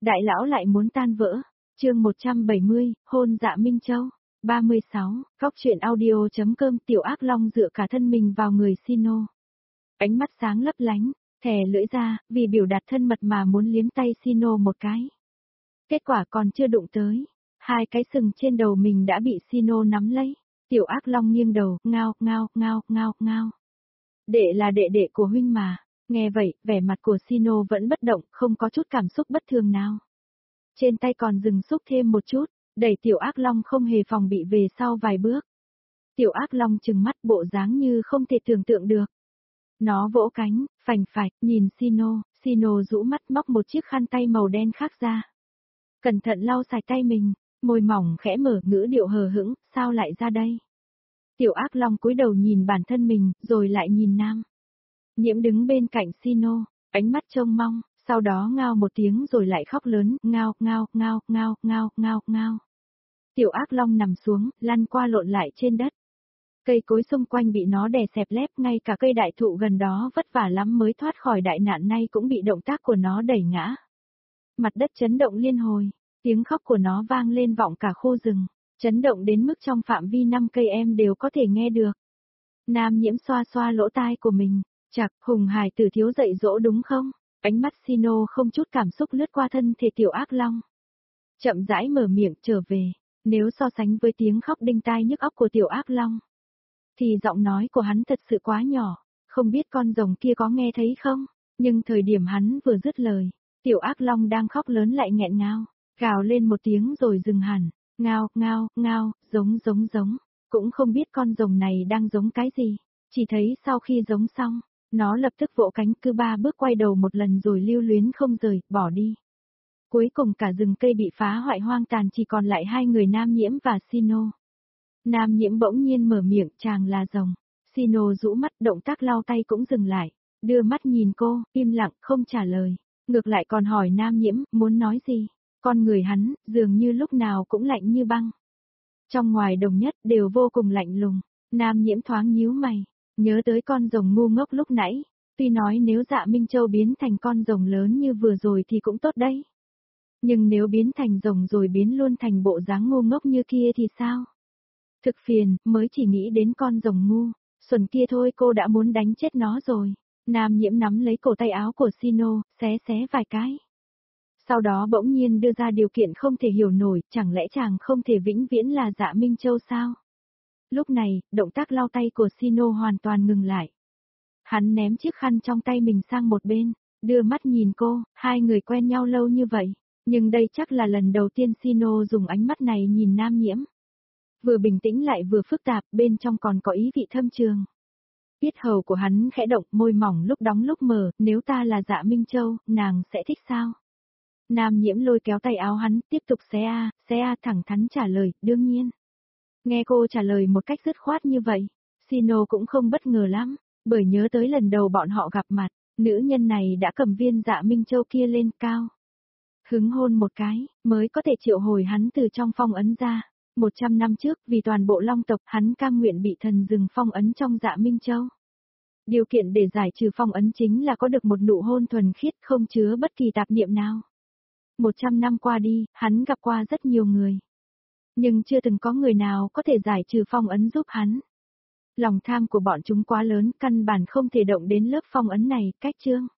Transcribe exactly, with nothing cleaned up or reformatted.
Đại lão lại muốn tan vỡ. Chương một trăm bảy mươi, hôn Dạ Minh Châu. ba mươi sáu, Góc truyện audio.com. Tiểu Ác Long dựa cả thân mình vào người Sino. Ánh mắt sáng lấp lánh, thè lưỡi ra, vì biểu đạt thân mật mà muốn liếm tay Sino một cái. Kết quả còn chưa đụng tới, hai cái sừng trên đầu mình đã bị Sino nắm lấy. Tiểu Ác Long nghiêng đầu, ngao, ngao, ngao, ngao, ngao. Đệ là đệ đệ của huynh mà. Nghe vậy, vẻ mặt của Sino vẫn bất động, không có chút cảm xúc bất thường nào. Trên tay còn dừng xúc thêm một chút, đẩy Tiểu Ác Long không hề phòng bị về sau vài bước. Tiểu Ác Long trừng mắt bộ dáng như không thể tưởng tượng được. Nó vỗ cánh, phành phạch, nhìn Sino, Sino rũ mắt móc một chiếc khăn tay màu đen khác ra. Cẩn thận lau sạch tay mình, môi mỏng khẽ mở, ngữ điệu hờ hững, sao lại ra đây? Tiểu Ác Long cúi đầu nhìn bản thân mình, rồi lại nhìn Nam Nhiễm đứng bên cạnh Sino, ánh mắt trông mong, sau đó ngao một tiếng rồi lại khóc lớn, ngao, ngao, ngao, ngao, ngao, ngao, ngao. Tiểu Ác Long nằm xuống, lăn qua lộn lại trên đất. Cây cối xung quanh bị nó đè xẹp lép, ngay cả cây đại thụ gần đó vất vả lắm mới thoát khỏi đại nạn nay cũng bị động tác của nó đẩy ngã. Mặt đất chấn động liên hồi, tiếng khóc của nó vang lên vọng cả khu rừng, chấn động đến mức trong phạm vi năm cây em đều có thể nghe được. Nam Nhiễm xoa xoa lỗ tai của mình, chặt, Hùng Hải tử thiếu dạy dỗ đúng không? Ánh mắt Sino không chút cảm xúc lướt qua thân thể Tiểu Ác Long. Chậm rãi mở miệng trở về, nếu so sánh với tiếng khóc đinh tai nhức óc của Tiểu Ác Long, thì giọng nói của hắn thật sự quá nhỏ, không biết con rồng kia có nghe thấy không? Nhưng thời điểm hắn vừa dứt lời, Tiểu Ác Long đang khóc lớn lại nghẹn ngào, gào lên một tiếng rồi dừng hẳn, ngao, ngao, ngao, giống giống giống, cũng không biết con rồng này đang giống cái gì, chỉ thấy sau khi giống xong, nó lập tức vỗ cánh cứ ba bước quay đầu một lần rồi lưu luyến không rời, bỏ đi. Cuối cùng cả rừng cây bị phá hoại hoang tàn, chỉ còn lại hai người Nam Nhiễm và Sino. Nam Nhiễm bỗng nhiên mở miệng, chàng là rồng. Sino rũ mắt, động tác lau tay cũng dừng lại, đưa mắt nhìn cô, im lặng không trả lời, ngược lại còn hỏi Nam Nhiễm, muốn nói gì? Con người hắn, dường như lúc nào cũng lạnh như băng. Trong ngoài đồng nhất đều vô cùng lạnh lùng. Nam Nhiễm thoáng nhíu mày, nhớ tới con rồng ngu ngốc lúc nãy, tuy nói nếu Dạ Minh Châu biến thành con rồng lớn như vừa rồi thì cũng tốt đấy. Nhưng nếu biến thành rồng rồi biến luôn thành bộ dáng ngu ngốc như kia thì sao? Thực phiền, mới chỉ nghĩ đến con rồng ngu, xuẩn kia thôi cô đã muốn đánh chết nó rồi. Nam Nhiễm nắm lấy cổ tay áo của Sino, xé xé vài cái. Sau đó bỗng nhiên đưa ra điều kiện không thể hiểu nổi, chẳng lẽ chàng không thể vĩnh viễn là Dạ Minh Châu sao? Lúc này, động tác lau tay của Sino hoàn toàn ngừng lại. Hắn ném chiếc khăn trong tay mình sang một bên, đưa mắt nhìn cô, hai người quen nhau lâu như vậy, nhưng đây chắc là lần đầu tiên Sino dùng ánh mắt này nhìn Nam Nhiễm. Vừa bình tĩnh lại vừa phức tạp, bên trong còn có ý vị thâm trường. Yết hầu của hắn khẽ động, môi mỏng lúc đóng lúc mở, nếu ta là Dạ Minh Châu, nàng sẽ thích sao? Nam Nhiễm lôi kéo tay áo hắn, tiếp tục xé a, xé a thẳng thắn trả lời, đương nhiên. Nghe cô trả lời một cách dứt khoát như vậy, Sino cũng không bất ngờ lắm, bởi nhớ tới lần đầu bọn họ gặp mặt, nữ nhân này đã cầm viên Dạ Minh Châu kia lên cao. Hứng hôn một cái, mới có thể triệu hồi hắn từ trong phong ấn ra. Một trăm năm trước, vì toàn bộ Long tộc, hắn cam nguyện bị thần rừng phong ấn trong Dạ Minh Châu. Điều kiện để giải trừ phong ấn chính là có được một nụ hôn thuần khiết không chứa bất kỳ tạp niệm nào. Một trăm năm qua đi, hắn gặp qua rất nhiều người. Nhưng chưa từng có người nào có thể giải trừ phong ấn giúp hắn. Lòng tham của bọn chúng quá lớn, căn bản không thể động đến lớp phong ấn này, cách chương.